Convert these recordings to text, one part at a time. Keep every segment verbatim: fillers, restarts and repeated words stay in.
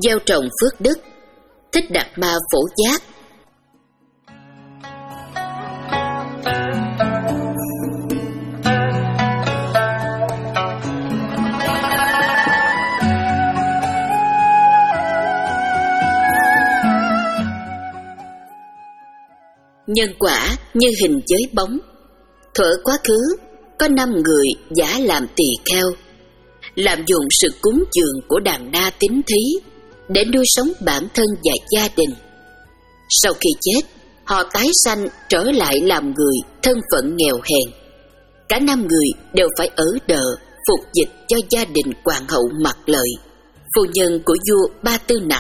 gieo trồng phước đức. Thích Đạt Ma Phổ Giác. Nhân quả như hình với bóng. Thuở quá khứ, có năm người giả làm tỳ kheo, làm dụng sự cúng dường của đàn na tín thí để nuôi sống bản thân và gia đình. Sau khi chết, họ tái sanh trở lại làm người thân phận nghèo hèn. Cả năm người đều phải ở đợ phục dịch cho gia đình hoàng hậu Mặc Lợi, phu nhân của vua Ba Tư Nặc.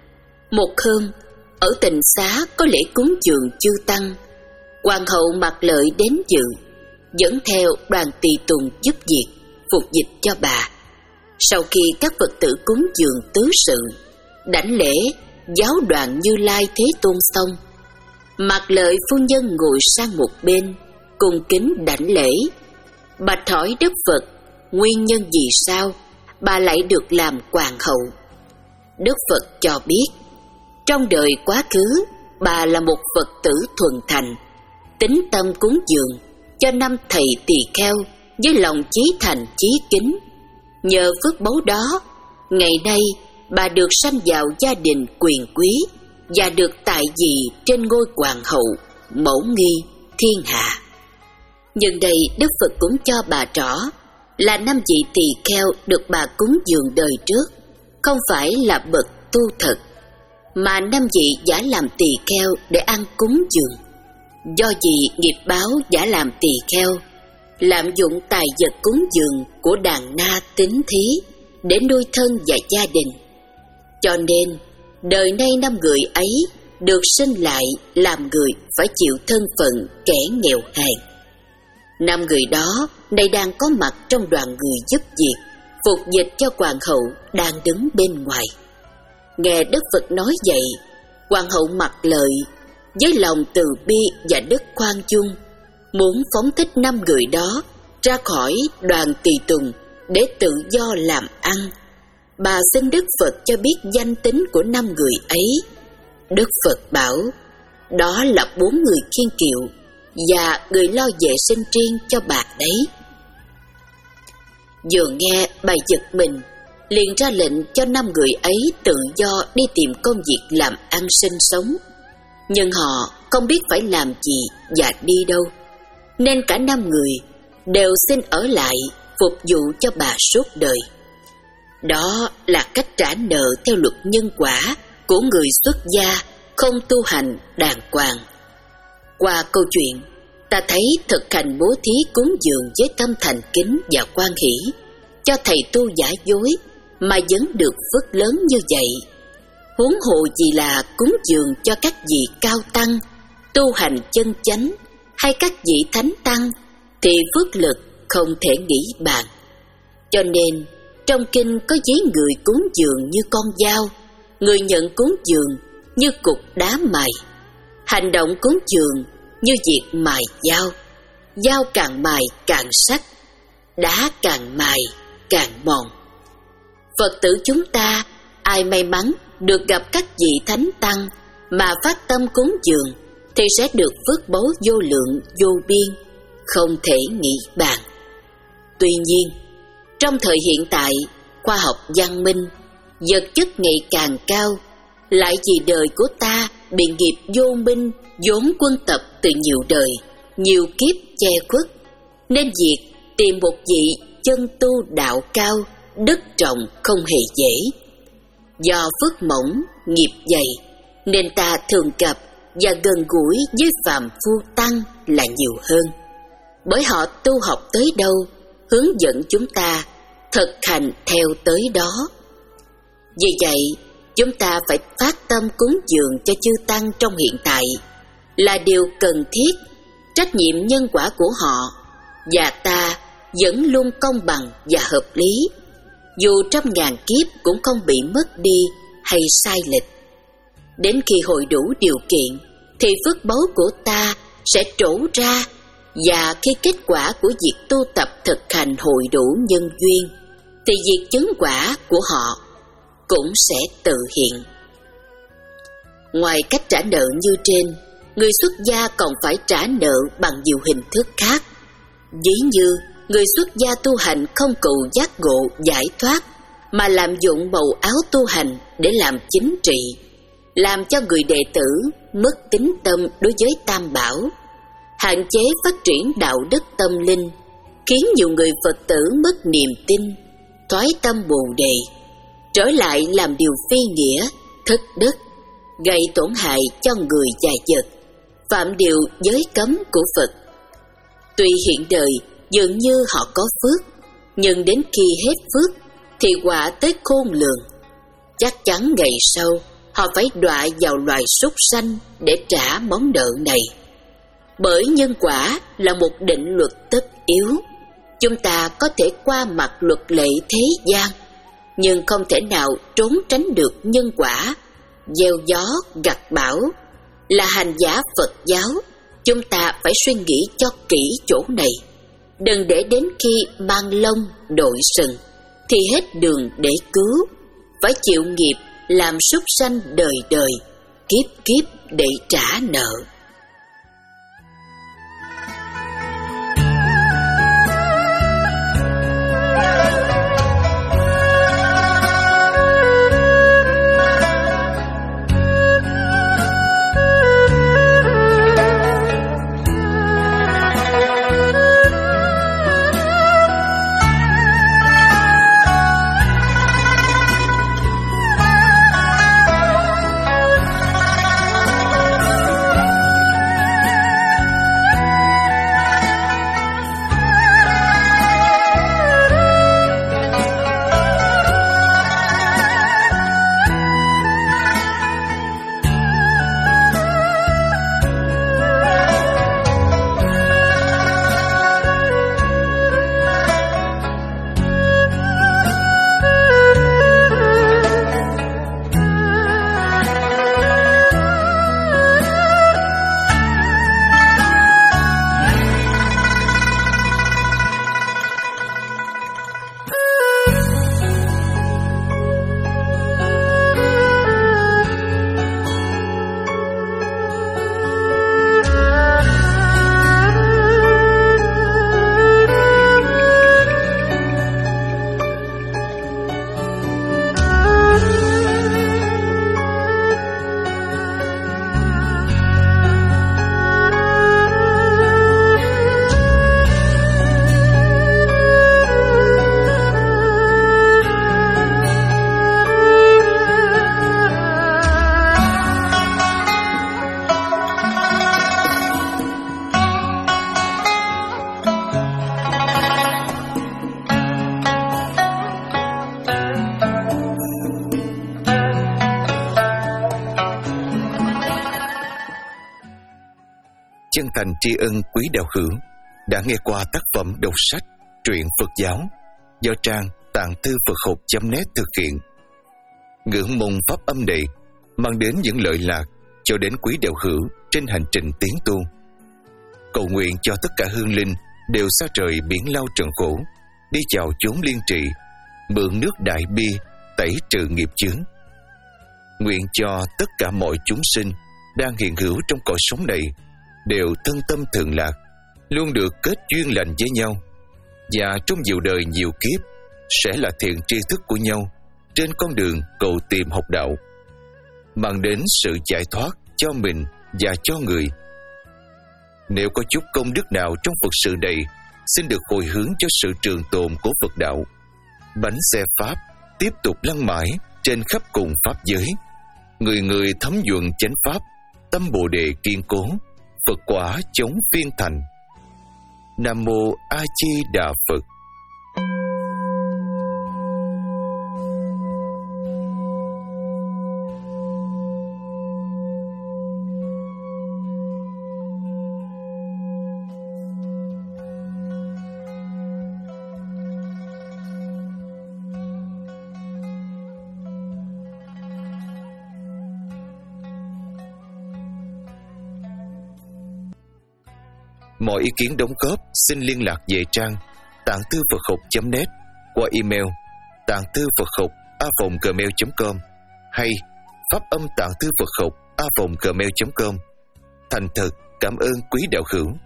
Một hôm, ở Tịnh Xá có lễ cúng dường chư tăng. Hoàng hậu Mặc Lợi đến dự, dẫn theo đoàn tỳ tùng giúp việc phục dịch cho bà. Sau khi các Phật tử cúng dường tứ sự, đảnh lễ giáo đoàn Như Lai Thế Tôn xong, Mặc Lợi phu nhân ngồi sang một bên, cung kính đảnh lễ, bạch hỏi Đức Phật nguyên nhân vì sao bà lại được làm hoàng hậu. Đức Phật cho biết, trong đời quá khứ, bà là một Phật tử thuần thành, tín tâm cúng dường cho năm thầy tỳ kheo với lòng chí thành chí kính. Nhờ phước báu đó, ngày nay bà được sanh vào gia đình quyền quý và được tại vị trên ngôi hoàng hậu, mẫu nghi thiên hạ. Nhưng đây Đức Phật cũng cho bà rõ là năm vị tỳ kheo được bà cúng dường đời trước không phải là bậc tu thật, mà năm vị giả làm tỳ kheo để ăn cúng dường. Do vì nghiệp báo giả làm tỳ kheo, lạm dụng tài vật cúng dường của đàn na tín thí để nuôi thân và gia đình, cho nên đời nay năm người ấy được sinh lại làm người phải chịu thân phận kẻ nghèo hèn. Năm người đó nay đang có mặt trong đoàn người giúp việc phục dịch cho hoàng hậu đang đứng bên ngoài. Nghe Đức Phật nói vậy, hoàng hậu Mặc Lợi với lòng từ bi và đức khoan dung muốn phóng thích năm người đó ra khỏi đoàn tùy tùng để tự do làm ăn. Bà xin Đức Phật cho biết danh tính của năm người ấy. Đức Phật bảo, đó là bốn người khiên kiệu và người lo vệ sinh riêng cho bà đấy. Vừa nghe bà giật mình, liền ra lệnh cho năm người ấy tự do đi tìm công việc làm ăn sinh sống. Nhưng họ không biết phải làm gì và đi đâu, nên cả năm người đều xin ở lại phục vụ cho bà suốt đời. Đó là cách trả nợ theo luật nhân quả của người xuất gia không tu hành đàng hoàng. Qua câu chuyện, ta thấy thực hành bố thí cúng dường với tâm thành kính và hoan hỷ cho thầy tu giả dối mà vẫn được phước lớn như vậy. Huống hộ gì là cúng dường cho các vị cao tăng tu hành chân chánh hay các vị thánh tăng thì phước lực không thể nghĩ bàn. Cho nên trong kinh có giấy người cúng dường như con dao, người nhận cúng dường như cục đá mài. Hành động cúng dường như việc mài dao, dao càng mài càng sắc, đá càng mài càng mòn. Phật tử chúng ta ai may mắn được gặp các vị thánh tăng mà phát tâm cúng dường thì sẽ được phước báu vô lượng vô biên, không thể nghĩ bàn. Tuy nhiên, trong thời hiện tại, khoa học văn minh, vật chất ngày càng cao, lại vì đời của ta bị nghiệp vô minh vốn quân tập từ nhiều đời, nhiều kiếp che khuất, nên việc tìm một vị chân tu đạo cao, đức trọng không hề dễ. Do phước mỏng, nghiệp dày, nên ta thường gặp và gần gũi với phàm phu tăng là nhiều hơn. Bởi họ tu học tới đâu, hướng dẫn chúng ta thực hành theo tới đó. Vì vậy, chúng ta phải phát tâm cúng dường cho chư tăng trong hiện tại là điều cần thiết, trách nhiệm nhân quả của họ, và ta vẫn luôn công bằng và hợp lý, dù trăm ngàn kiếp cũng không bị mất đi hay sai lệch. Đến khi hội đủ điều kiện thì phước báu của ta sẽ trổ ra, và khi kết quả của việc tu tập thực hành hội đủ nhân duyên thì việc chứng quả của họ cũng sẽ tự hiện. Ngoài cách trả nợ như trên, người xuất gia còn phải trả nợ bằng nhiều hình thức khác. Ví như người xuất gia tu hành không cầu giác ngộ giải thoát, mà lạm dụng màu áo tu hành để làm chính trị, làm cho người đệ tử mất tín tâm đối với Tam Bảo, hạn chế phát triển đạo đức tâm linh, khiến nhiều người Phật tử mất niềm tin, thoái tâm bồ đề, trở lại làm điều phi nghĩa, thất đức, gây tổn hại cho người và vật, phạm điều giới cấm của Phật. Tuy hiện đời dường như họ có phước, nhưng đến khi hết phước thì quả tới khôn lường. Chắc chắn ngày sau họ phải đọa vào loài súc sanh để trả món nợ này. Bởi nhân quả là một định luật tất yếu, chúng ta có thể qua mặt luật lệ thế gian, nhưng không thể nào trốn tránh được nhân quả. Gieo gió gặt bão. Là hành giả Phật giáo, chúng ta phải suy nghĩ cho kỹ chỗ này, đừng để đến khi mang lông đội sừng thì hết đường để cứu, phải chịu nghiệp làm súc sanh đời đời, kiếp kiếp để trả nợ. Chân thành tri ân quý đạo hữu đã nghe qua tác phẩm đọc sách truyện Phật giáo do trang tạng thư Phật học chấm net thực hiện. Ngưỡng mong pháp âm này mang đến những lợi lạc cho đến quý đạo hữu trên hành trình tiến tu. Cầu nguyện cho tất cả hương linh đều xa trời biển lao trần khổ, đi chào chốn liên trị, mượn nước đại bi tẩy trừ nghiệp chướng. Nguyện cho tất cả mọi chúng sinh đang hiện hữu trong cõi sống này đều thân tâm thường lạc, luôn được kết duyên lành với nhau, và trong nhiều đời nhiều kiếp sẽ là thiện tri thức của nhau trên con đường cầu tìm học đạo, mang đến sự giải thoát cho mình và cho người. Nếu có chút công đức nào trong Phật sự này, xin được hồi hướng cho sự trường tồn của Phật đạo. Bánh xe Pháp tiếp tục lăn mãi trên khắp cùng Pháp giới, người người thấm nhuận chánh Pháp, tâm Bồ Đề kiên cố, Phật quả chống phiên thành. Nam Mô A Di Đà Phật. Mọi ý kiến đóng góp xin liên lạc về trang tạng thư Phật học chấm net qua email tạng thư Phật học a vòng gmail chấm com hay pháp âm tạng thư Phật học a vòng gmail chấm com. Thành thật cảm ơn quý đạo hữu.